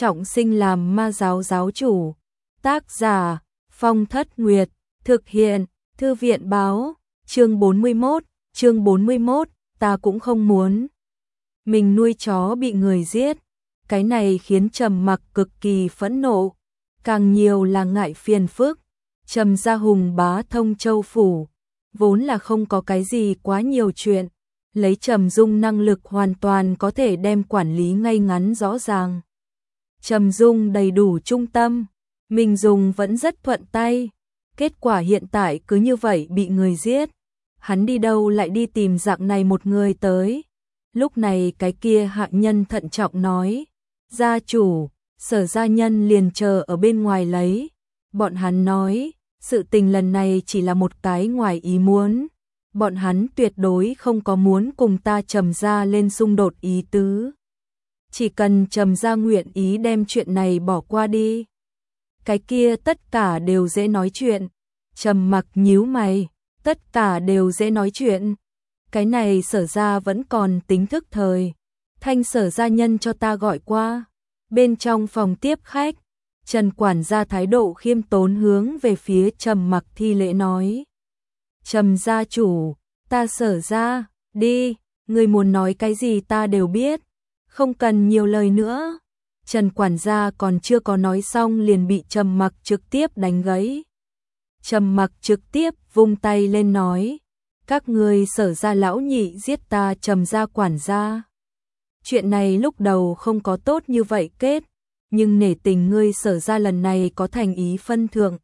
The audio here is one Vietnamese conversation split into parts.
trọng sinh làm ma giáo giáo chủ. Tác giả Phong Thất Nguyệt. Thực hiện Thư viện Báo. Chương 41, ta cũng không muốn mình nuôi chó bị người giết. Cái này khiến Trầm Mặc cực kỳ phẫn nộ, càng nhiều là ngại phiền phức. Trầm gia hùng bá Thông Châu phủ, vốn là không có cái gì quá nhiều chuyện, lấy Trầm Dung năng lực hoàn toàn có thể đem quản lý ngay ngắn rõ ràng. Trầm Dung đầy đủ trung tâm, mình dùng vẫn rất thuận tay, kết quả hiện tại cứ như vậy bị người giết. Hắn đi đâu lại đi tìm dạng này một người tới. Lúc này cái kia hạ nhân thận trọng nói, gia chủ, Sở gia nhân liền chờ ở bên ngoài lấy. Bọn hắn nói, sự tình lần này chỉ là một cái ngoài ý muốn. Bọn hắn tuyệt đối không có muốn cùng ta Trầm gia lên xung đột ý tứ. Chỉ cần Trầm gia nguyện ý đem chuyện này bỏ qua đi, cái kia tất cả đều dễ nói chuyện. Trầm Mặc nhíu mày, tất cả đều dễ nói chuyện. Cái này Sở gia vẫn còn tính thức thời. Thanh Sở gia nhân cho ta gọi qua. Bên trong phòng tiếp khách, Trần quản gia thái độ khiêm tốn hướng về phía Trầm Mặc thi lễ nói. Trầm gia chủ, ta Sở gia, đi, người muốn nói cái gì ta đều biết, không cần nhiều lời nữa. Trần quản gia còn chưa có nói xong liền bị Trầm Mặc trực tiếp đánh gãy. Trầm Mặc trực tiếp vung tay lên nói, các ngươi Sở gia lão nhị giết ta Trầm gia quản gia. Chuyện này lúc đầu không có tốt như vậy kết, nhưng nể tình ngươi Sở gia lần này có thành ý phân thượng,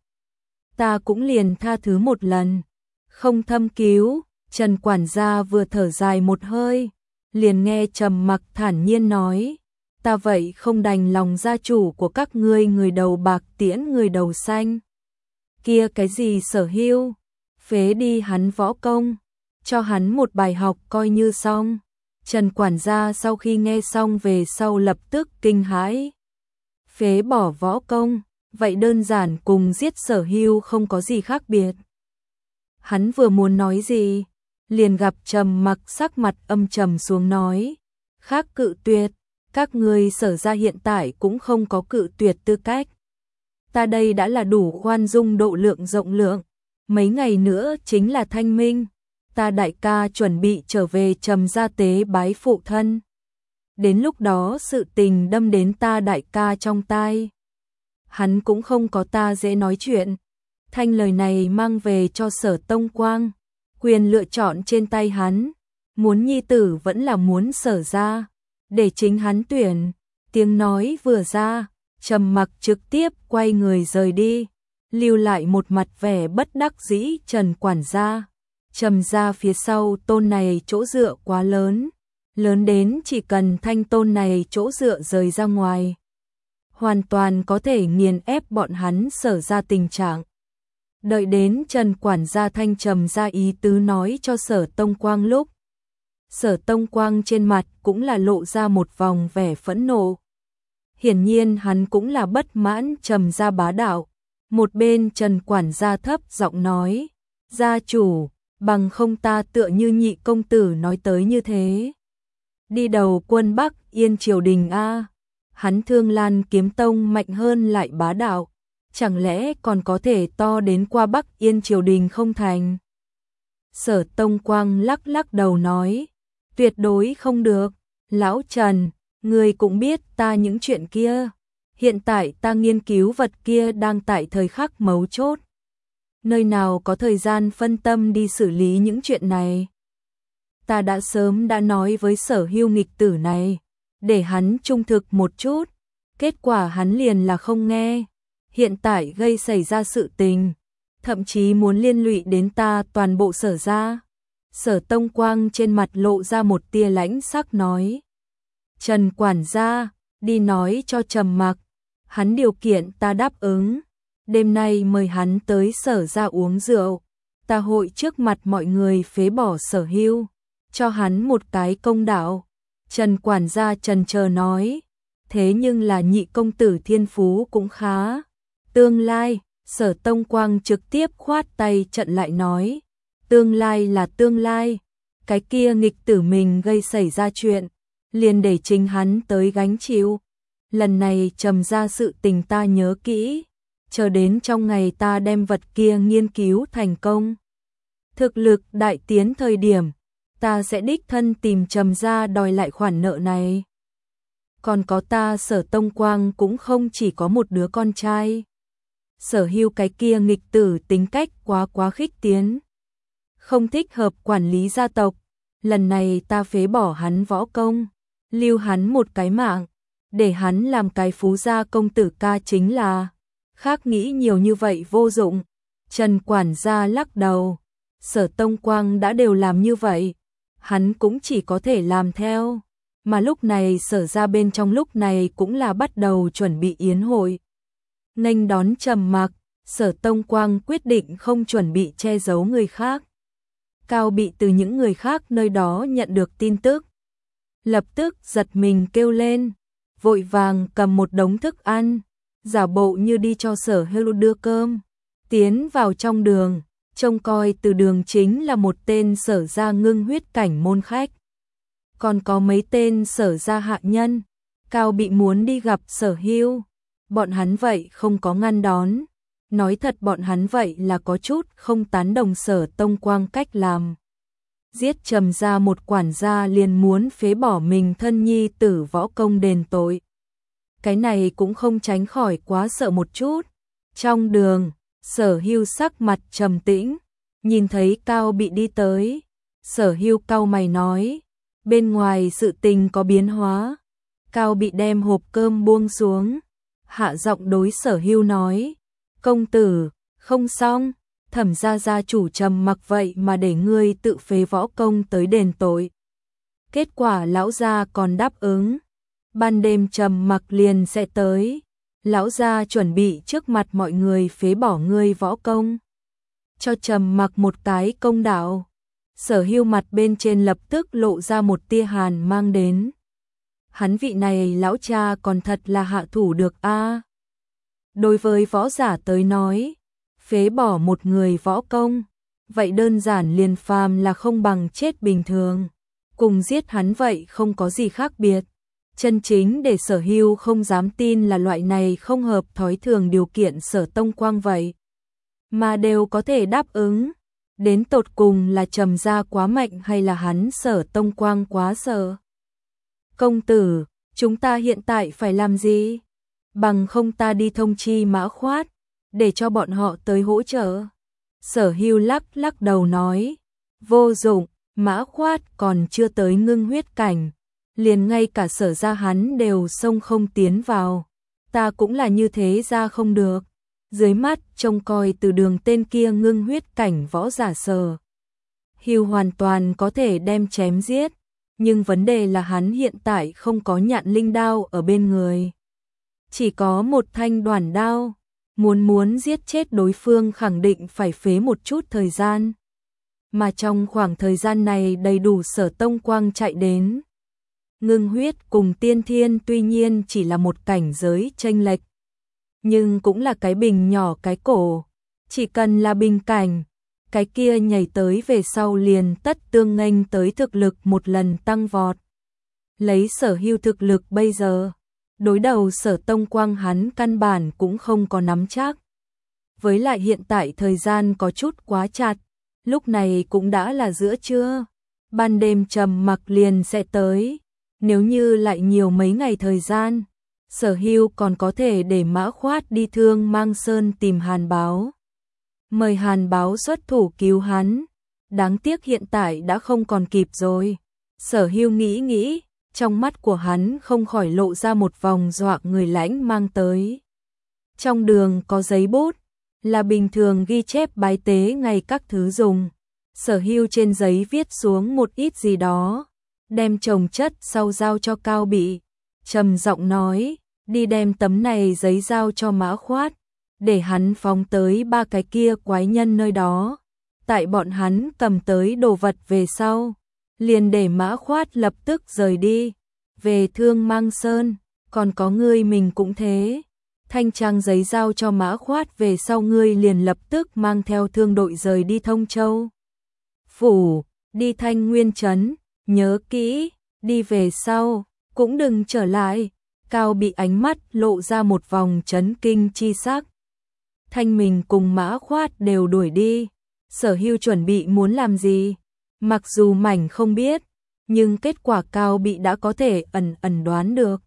ta cũng liền tha thứ một lần, không thâm cứu. Trần quản gia vừa thở dài một hơi, liền nghe Trầm Mặc thản nhiên nói, ta vậy không đành lòng gia chủ của các ngươi người đầu bạc tiễn người đầu xanh. Kia cái gì Sở Hưu, phế đi hắn võ công, cho hắn một bài học coi như xong. Trần quản gia sau khi nghe xong về sau lập tức kinh hãi. Phế bỏ võ công, vậy đơn giản cùng giết Sở Hưu không có gì khác biệt. Hắn vừa muốn nói gì, liền gặp Trầm Mặc sắc mặt âm trầm xuống nói, khác cự tuyệt, các ngươi Sở gia hiện tại cũng không có cự tuyệt tư cách. Ta đây đã là đủ khoan dung độ lượng rộng lượng, mấy ngày nữa chính là Thanh Minh, ta đại ca chuẩn bị trở về Trầm gia tế bái phụ thân. Đến lúc đó sự tình đâm đến ta đại ca trong tai, hắn cũng không có ta dễ nói chuyện. Thanh lời này mang về cho Sở Tông Quang, quyền lựa chọn trên tay hắn, muốn nhi tử vẫn là muốn Sở gia, để chính hắn tuyển. Tiếng nói vừa ra, Trầm Mặc trực tiếp quay người rời đi, lưu lại một mặt vẻ bất đắc dĩ Trần quản gia. Trầm gia phía sau tôn này chỗ dựa quá lớn, lớn đến chỉ cần thanh tôn này chỗ dựa rời ra ngoài, hoàn toàn có thể nghiền ép bọn hắn Sở gia tình trạng. Đợi đến Trần quản gia thanh Trầm gia ý tứ nói cho Sở Tông Quang lúc, Sở Tông Quang trên mặt cũng là lộ ra một vòng vẻ phẫn nộ. Hiển nhiên hắn cũng là bất mãn Trầm gia bá đạo. Một bên Trần quản gia thấp giọng nói, gia chủ, bằng không ta tựa như nhị công tử nói tới như thế, đi đầu quân Bắc Yên triều đình a. Hắn Thương Lan kiếm tông mạnh hơn lại bá đạo, chẳng lẽ còn có thể to đến qua Bắc Yên triều đình không thành? Sở Tông Quang lắc lắc đầu nói, tuyệt đối không được. Lão Trần, ngươi cũng biết ta những chuyện kia, hiện tại ta nghiên cứu vật kia đang tại thời khắc mấu chốt, nơi nào có thời gian phân tâm đi xử lý những chuyện này. Ta đã sớm đã nói với Sở Hưu nghịch tử này, để hắn trung thực một chút, kết quả hắn liền là không nghe. Hiện tại gây xảy ra sự tình, thậm chí muốn liên lụy đến ta toàn bộ Sở gia. Sở Tông Quang trên mặt lộ ra một tia lãnh sắc nói, Trần quản gia, đi nói cho Trầm Mặc, hắn điều kiện ta đáp ứng, đêm nay mời hắn tới Sở gia uống rượu, ta hội trước mặt mọi người phế bỏ Sở Hưu, cho hắn một cái công đạo. Trần quản gia trần chờ nói, thế nhưng là nhị công tử thiên phú cũng khá, tương lai. Sở Tông Quang trực tiếp khoát tay chặn lại nói, tương lai là tương lai, cái kia nghịch tử mình gây xảy ra chuyện, liền để chính hắn tới gánh chịu. lần này Trầm gia sự tình ta nhớ kỹ, chờ đến trong ngày ta đem vật kia nghiên cứu thành công. Thực lực đại tiến thời điểm, ta sẽ đích thân tìm Trầm gia đòi lại khoản nợ này. Còn có ta Sở Tông Quang cũng không chỉ có một đứa con trai. Sở Hưu cái kia nghịch tử tính cách quá khích tiến, không thích hợp quản lý gia tộc, lần này ta phế bỏ hắn võ công, lưu hắn một cái mạng, để hắn làm cái phú gia công tử ca chính là, khác nghĩ nhiều như vậy vô dụng. Trần quản gia lắc đầu, Sở Tông Quang đã đều làm như vậy, hắn cũng chỉ có thể làm theo. Mà lúc này Sở gia bên trong lúc này cũng là bắt đầu chuẩn bị yến hội. Nghênh đón Trầm Mặc, Sở Tông Quang quyết định không chuẩn bị che giấu người khác. Cao Bị từ những người khác nơi đó nhận được tin tức, lập tức giật mình kêu lên, vội vàng cầm một đống thức ăn, giả bộ như đi cho Sở Hưu đưa cơm, tiến vào trong đường, trông coi từ đường chính là một tên Sở gia ngưng huyết cảnh môn khách. Còn có mấy tên Sở gia hạ nhân. Cao Bị muốn đi gặp Sở Hưu, bọn hắn vậy không có ngăn đón. Nói thật bọn hắn vậy là có chút không tán đồng Sở Tông Quang cách làm. Giết Trầm gia một quản gia liền muốn phế bỏ mình thân nhi tử võ công đền tội. Cái này cũng không tránh khỏi quá sợ một chút. Trong đường, Sở Hưu sắc mặt trầm tĩnh, nhìn thấy Cao Bị đi tới. Sở Hưu cau mày nói, bên ngoài sự tình có biến hóa. Cao Bị đem hộp cơm buông xuống, hạ giọng đối Sở Hưu nói, công tử, không xong, Thẩm gia gia chủ Trầm Mặc vậy mà để ngươi tự phế võ công tới đền tội. Kết quả lão gia còn đáp ứng, ban đêm Trầm Mặc liền sẽ tới, lão gia chuẩn bị trước mặt mọi người phế bỏ ngươi võ công, cho Trầm Mặc một cái công đạo. Sở Hưu mặt bên trên lập tức lộ ra một tia hàn mang đến. Hắn vị này lão cha còn thật là hạ thủ được a. Đối với võ giả tới nói, phế bỏ một người võ công, vậy đơn giản liền phàm là không bằng chết bình thường, cùng giết hắn vậy không có gì khác biệt. Chân chính để Sở Hưu không dám tin là loại này không hợp thói thường điều kiện Sở Tông Quang vậy, mà đều có thể đáp ứng. Đến tột cùng là Trầm gia quá mạnh hay là hắn Sở Tông Quang quá sợ? Công tử, chúng ta hiện tại phải làm gì? Bằng không ta đi thông chi Mã Khoát, để cho bọn họ tới hỗ trợ. Sở Hưu lắc đầu nói, vô dụng, Mã Khoát còn chưa tới ngưng huyết cảnh, liền ngay cả Sở gia hắn đều xông không tiến vào, ta cũng là như thế ra không được. Dưới mắt trông coi từ đường tên kia ngưng huyết cảnh võ giả Sở Hưu hoàn toàn có thể đem chém giết, nhưng vấn đề là hắn hiện tại không có nhạn linh đao ở bên người, chỉ có một thanh đoản đao, muốn giết chết đối phương khẳng định phải phế một chút thời gian, mà trong khoảng thời gian này đầy đủ Sở Tông Quang chạy đến. Ngưng huyết cùng tiên thiên tuy nhiên chỉ là một cảnh giới chênh lệch, nhưng cũng là cái bình nhỏ cái cổ, chỉ cần là bình cảnh, cái kia nhảy tới về sau liền tất tương nghênh tới thực lực một lần tăng vọt. Lấy Sở Hưu thực lực bây giờ, đối đầu Sở Tông Quang hắn căn bản cũng không có nắm chắc. Với lại hiện tại thời gian có chút quá chặt, lúc này cũng đã là giữa trưa, ban đêm Trầm Mặc liền sẽ tới, nếu như lại nhiều mấy ngày thời gian, Sở Hưu còn có thể để Mã Khoát đi Thương Mang Sơn tìm Hàn Báo, mời Hàn Báo xuất thủ cứu hắn. Đáng tiếc hiện tại đã không còn kịp rồi. Sở Hưu nghĩ, trong mắt của hắn không khỏi lộ ra một vòng dọa người lãnh mang tới. Trong đường có giấy bút, là bình thường ghi chép bái tế ngày các thứ dùng. Sở Hưu trên giấy viết xuống một ít gì đó, đem chồng chất sau giao cho Cao Bị, trầm giọng nói, đi đem tấm này giấy giao cho Mã Khoát, để hắn phóng tới ba cái kia quái nhân nơi đó. Tại bọn hắn cầm tới đồ vật về sau, liền để Mã Khoát lập tức rời đi, về Thương Mang Sơn, còn có ngươi mình cũng thế. Thanh trang giấy giao cho Mã Khoát về sau ngươi liền lập tức mang theo thương đội rời đi Thông Châu Phủ, đi Thanh Nguyên Trấn, nhớ kỹ, đi về sau, cũng đừng trở lại. Cao bị ánh mắt lộ ra một vòng chấn kinh chi sắc. Thanh Mình cùng Mã Khoát đều đuổi đi. Sở Hưu chuẩn bị muốn làm gì? Mặc dù mảnh không biết, nhưng kết quả Cao bị đã có thể ẩn ẩn đoán được.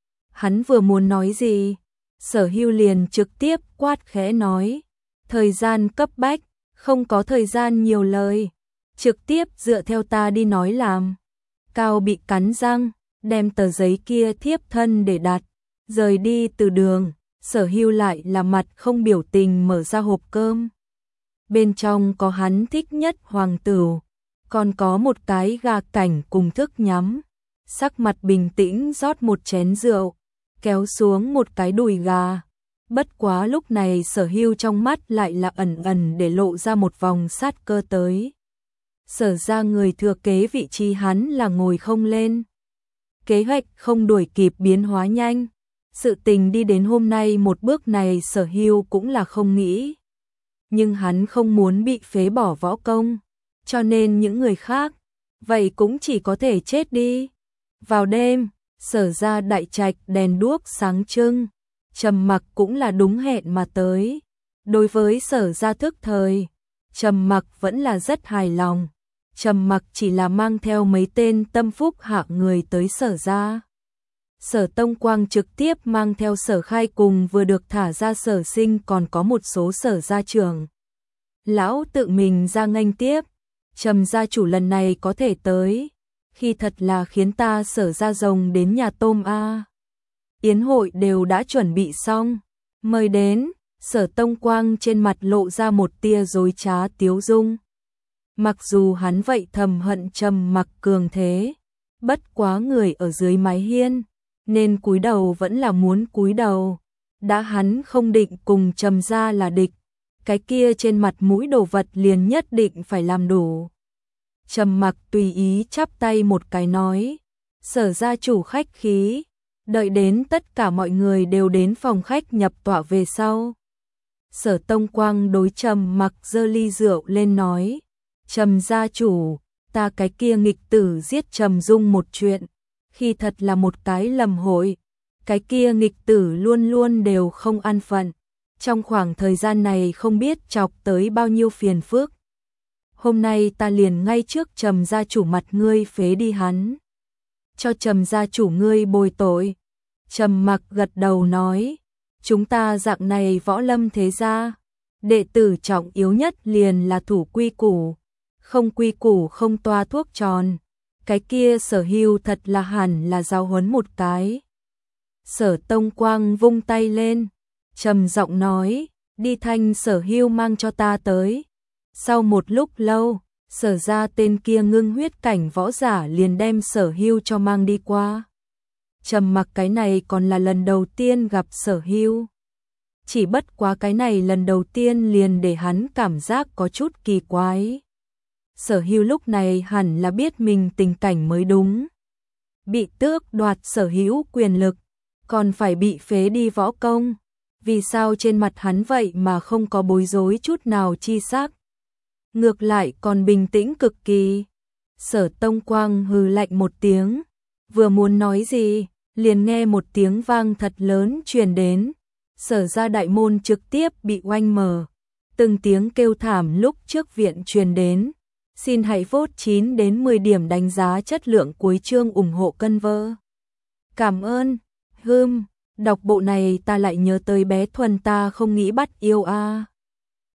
Hắn vừa muốn nói gì, Sở Hưu liền trực tiếp quát khẽ nói. Thời gian cấp bách, không có thời gian nhiều lời. Trực tiếp dựa theo ta đi nói làm. Cao bị cắn răng, đem tờ giấy kia thiếp thân để đặt. Rời đi từ đường, Sở Hưu lại là mặt không biểu tình mở ra hộp cơm. Bên trong có hắn thích nhất hoàng tửu, còn có một cái gà cảnh cùng thức nhắm. Sắc mặt bình tĩnh rót một chén rượu, kéo xuống một cái đùi gà. Bất quá lúc này Sở Hưu trong mắt lại là ẩn ẩn để lộ ra một vòng sát cơ tới. Sở ra người thừa kế vị trí hắn là ngồi không lên. Kế hoạch không đuổi kịp biến hóa nhanh. Sự tình đi đến hôm nay một bước này Sở Hưu cũng là không nghĩ. Nhưng hắn không muốn bị phế bỏ võ công, cho nên những người khác, vậy cũng chỉ có thể chết đi. Vào đêm, Sở ra đại trạch đèn đuốc sáng trưng, Trầm Mặc cũng là đúng hẹn mà tới. Đối với Sở ra thức thời, Trầm Mặc vẫn là rất hài lòng. Trầm Mặc chỉ là mang theo mấy tên tâm phúc hạng người tới Sở ra. Sở Tông Quang trực tiếp mang theo Sở Khai cùng vừa được thả ra Sở Sinh, còn có một số Sở gia trưởng. Lão tự mình ra nghênh tiếp. Trầm gia chủ lần này có thể tới, khi thật là khiến ta Sở ra rồng đến nhà tôm a. Yến hội đều đã chuẩn bị xong, mời đến. Sở Tông Quang trên mặt lộ ra một tia dối trá tiếu dung. Mặc dù hắn vậy thầm hận Trầm Mặc cường thế, bất quá người ở dưới mái hiên, nên cúi đầu vẫn là muốn cúi đầu. Đã hắn không định cùng Trầm gia là địch, cái kia trên mặt mũi đồ vật liền nhất định phải làm đủ. Trầm Mặc tùy ý chắp tay một cái nói, Sở gia chủ khách khí. Đợi đến tất cả mọi người đều đến phòng khách nhập tọa về sau, Sở Tông Quang đối Trầm Mặc giơ ly rượu lên nói, Trầm gia chủ, ta cái kia nghịch tử giết Trầm Dung một chuyện, khi thật là một cái lầm hội. Cái kia nghịch tử luôn luôn đều không an phận, trong khoảng thời gian này không biết chọc tới bao nhiêu phiền phức. Hôm nay ta liền ngay trước Trầm gia chủ mặt ngươi phế đi hắn, cho Trầm gia chủ ngươi bồi tội. Trầm Mặc gật đầu nói, chúng ta dạng này võ lâm thế gia, đệ tử trọng yếu nhất liền là thủ quy củ, không quy củ không toa thuốc tròn. Cái kia Sở Hưu thật là hẳn là giáo huấn một cái. Sở Tông Quang vung tay lên, trầm giọng nói, đi thanh Sở Hưu mang cho ta tới. Sau một lúc lâu, Sở ra tên kia ngưng huyết cảnh võ giả liền đem Sở Hưu cho mang đi qua. Trầm Mặc cái này còn là lần đầu tiên gặp Sở Hưu. Chỉ bất quá cái này lần đầu tiên liền để hắn cảm giác có chút kỳ quái. Sở Hưu lúc này hẳn là biết mình tình cảnh mới đúng. Bị tước đoạt sở hữu quyền lực, còn phải bị phế đi võ công. Vì sao trên mặt hắn vậy mà không có bối rối chút nào chi sắc? Ngược lại còn bình tĩnh cực kỳ. Sở Tông Quang hừ lạnh một tiếng, vừa muốn nói gì, liền nghe một tiếng vang thật lớn truyền đến. Sở ra đại môn trực tiếp bị oanh mở. Từng tiếng kêu thảm lúc trước viện truyền đến. Xin hãy vote 9 đến 10 điểm đánh giá chất lượng cuối chương ủng hộ cân vơ. Cảm ơn. Đọc bộ này ta lại nhớ tới bé Thuần ta không nghĩ bắt yêu a.